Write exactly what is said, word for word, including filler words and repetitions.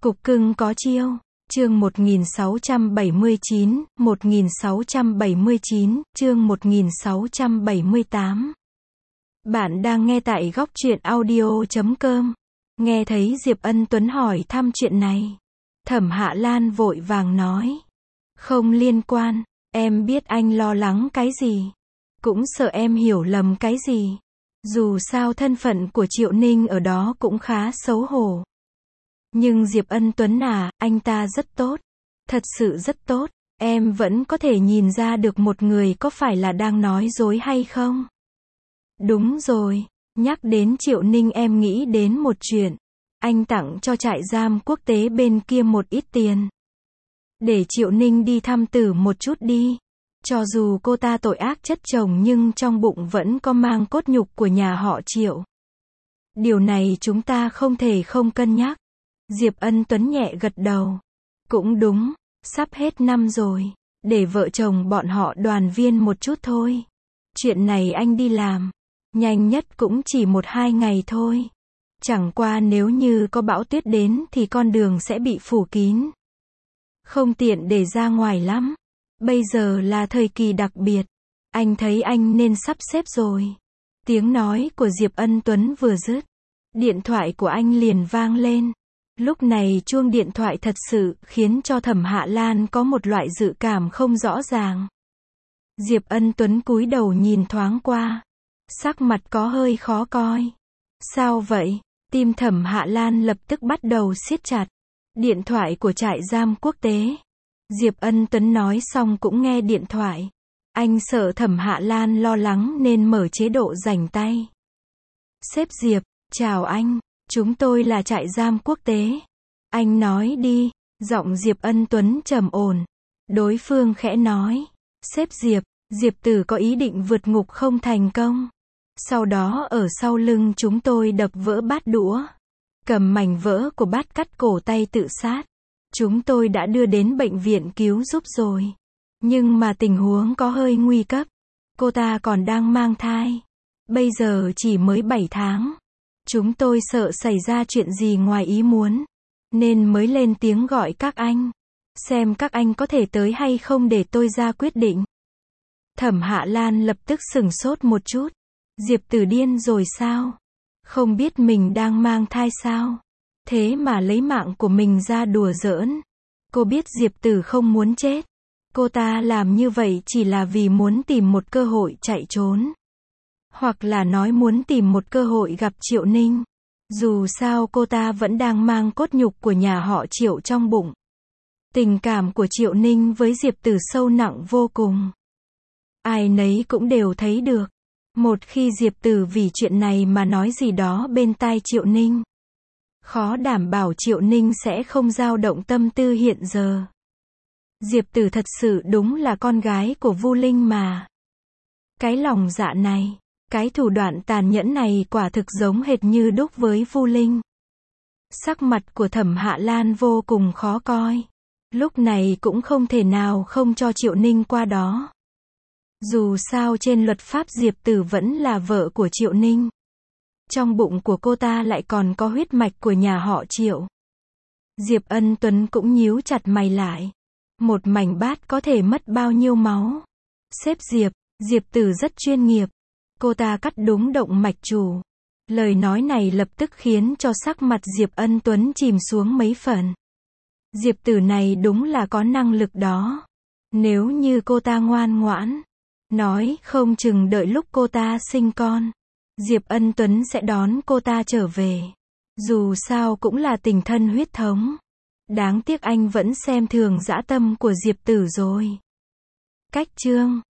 Cục cưng có chiêu. Chương một nghìn sáu trăm bảy mươi chín, một nghìn sáu trăm bảy mươi chín, chương một nghìn sáu trăm bảy mươi tám. Bạn đang nghe tại góc truyện audio chấm com. Nghe thấy Diệp Ân Tuấn hỏi thăm chuyện này, Thẩm Hạ Lan vội vàng nói. Không liên quan, em biết anh lo lắng cái gì. Cũng sợ em hiểu lầm cái gì. Dù sao thân phận của Triệu Ninh ở đó cũng khá xấu hổ. Nhưng Diệp Ân Tuấn à, anh ta rất tốt. Thật sự rất tốt. Em vẫn có thể nhìn ra được một người có phải là đang nói dối hay không. Đúng rồi. Nhắc đến Triệu Ninh em nghĩ đến một chuyện. Anh tặng cho trại giam quốc tế bên kia một ít tiền. Để Triệu Ninh đi thăm tử một chút đi. Cho dù cô ta tội ác chất chồng nhưng trong bụng vẫn có mang cốt nhục của nhà họ Triệu. Điều này chúng ta không thể không cân nhắc. Diệp Ân Tuấn nhẹ gật đầu. Cũng đúng, sắp hết năm rồi. Để vợ chồng bọn họ đoàn viên một chút thôi. Chuyện này anh đi làm. Nhanh nhất cũng chỉ một hai ngày thôi. Chẳng qua nếu như có bão tuyết đến thì con đường sẽ bị phủ kín. Không tiện để ra ngoài lắm. Bây giờ là thời kỳ đặc biệt. Anh thấy anh nên sắp xếp rồi. Tiếng nói của Diệp Ân Tuấn vừa dứt. Điện thoại của anh liền vang lên. Lúc này chuông điện thoại thật sự khiến cho Thẩm Hạ Lan có một loại dự cảm không rõ ràng. Diệp Ân Tuấn cúi đầu nhìn thoáng qua. Sắc mặt có hơi khó coi. Sao vậy? Tim Thẩm Hạ Lan lập tức bắt đầu siết chặt. Điện thoại của trại giam quốc tế. Diệp Ân Tuấn nói xong cũng nghe điện thoại. Anh sợ Thẩm Hạ Lan lo lắng nên mở chế độ rảnh tay. Sếp Diệp, chào anh, chúng tôi là trại giam quốc tế. Anh nói đi, giọng Diệp Ân Tuấn trầm ổn. Đối phương khẽ nói, sếp Diệp, Diệp Tử có ý định vượt ngục không thành công. Sau đó ở sau lưng chúng tôi đập vỡ bát đũa. Cầm mảnh vỡ của bát cắt cổ tay tự sát. Chúng tôi đã đưa đến bệnh viện cứu giúp rồi. Nhưng mà tình huống có hơi nguy cấp. Cô ta còn đang mang thai. Bây giờ chỉ mới bảy tháng. Chúng tôi sợ xảy ra chuyện gì ngoài ý muốn. Nên mới lên tiếng gọi các anh. Xem các anh có thể tới hay không để tôi ra quyết định. Thẩm Hạ Lan lập tức sửng sốt một chút. Diệp Tử điên rồi sao? Không biết mình đang mang thai sao? Thế mà lấy mạng của mình ra đùa giỡn. Cô biết Diệp Tử không muốn chết. Cô ta làm như vậy chỉ là vì muốn tìm một cơ hội chạy trốn. Hoặc là nói muốn tìm một cơ hội gặp Triệu Ninh. Dù sao cô ta vẫn đang mang cốt nhục của nhà họ Triệu trong bụng. Tình cảm của Triệu Ninh với Diệp Tử sâu nặng vô cùng. Ai nấy cũng đều thấy được. Một khi Diệp Tử vì chuyện này mà nói gì đó bên tai Triệu Ninh. Khó đảm bảo Triệu Ninh sẽ không dao động tâm tư hiện giờ. Diệp Tử thật sự đúng là con gái của Vu Linh mà. Cái lòng dạ này, cái thủ đoạn tàn nhẫn này quả thực giống hệt như đúc với Vu Linh. Sắc mặt của Thẩm Hạ Lan vô cùng khó coi. Lúc này cũng không thể nào không cho Triệu Ninh qua đó. Dù sao trên luật pháp Diệp Tử vẫn là vợ của Triệu Ninh. Trong bụng của cô ta lại còn có huyết mạch của nhà họ Triệu. Diệp Ân Tuấn cũng nhíu chặt mày lại. Một mảnh bát có thể mất bao nhiêu máu? Sếp Diệp, Diệp Tử rất chuyên nghiệp. Cô ta cắt đúng động mạch chủ. Lời nói này lập tức khiến cho sắc mặt Diệp Ân Tuấn chìm xuống mấy phần. Diệp Tử này đúng là có năng lực đó. Nếu như cô ta ngoan ngoãn, nói không chừng đợi lúc cô ta sinh con, Diệp Ân Tuấn sẽ đón cô ta trở về. Dù sao cũng là tình thân huyết thống. Đáng tiếc anh vẫn xem thường dã tâm của Diệp Tử rồi. Cách chương